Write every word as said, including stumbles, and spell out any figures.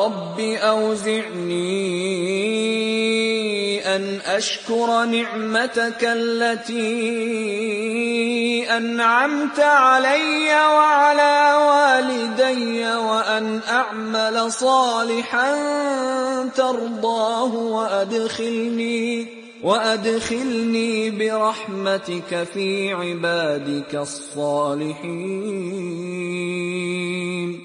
رب أوزعني أن أشكر نعمتك التي أنعمت علي وعلى والدي وأن أعمل صالحا ترضاه وأدخلني, وأدخلني برحمتك في عبادك الصالحين.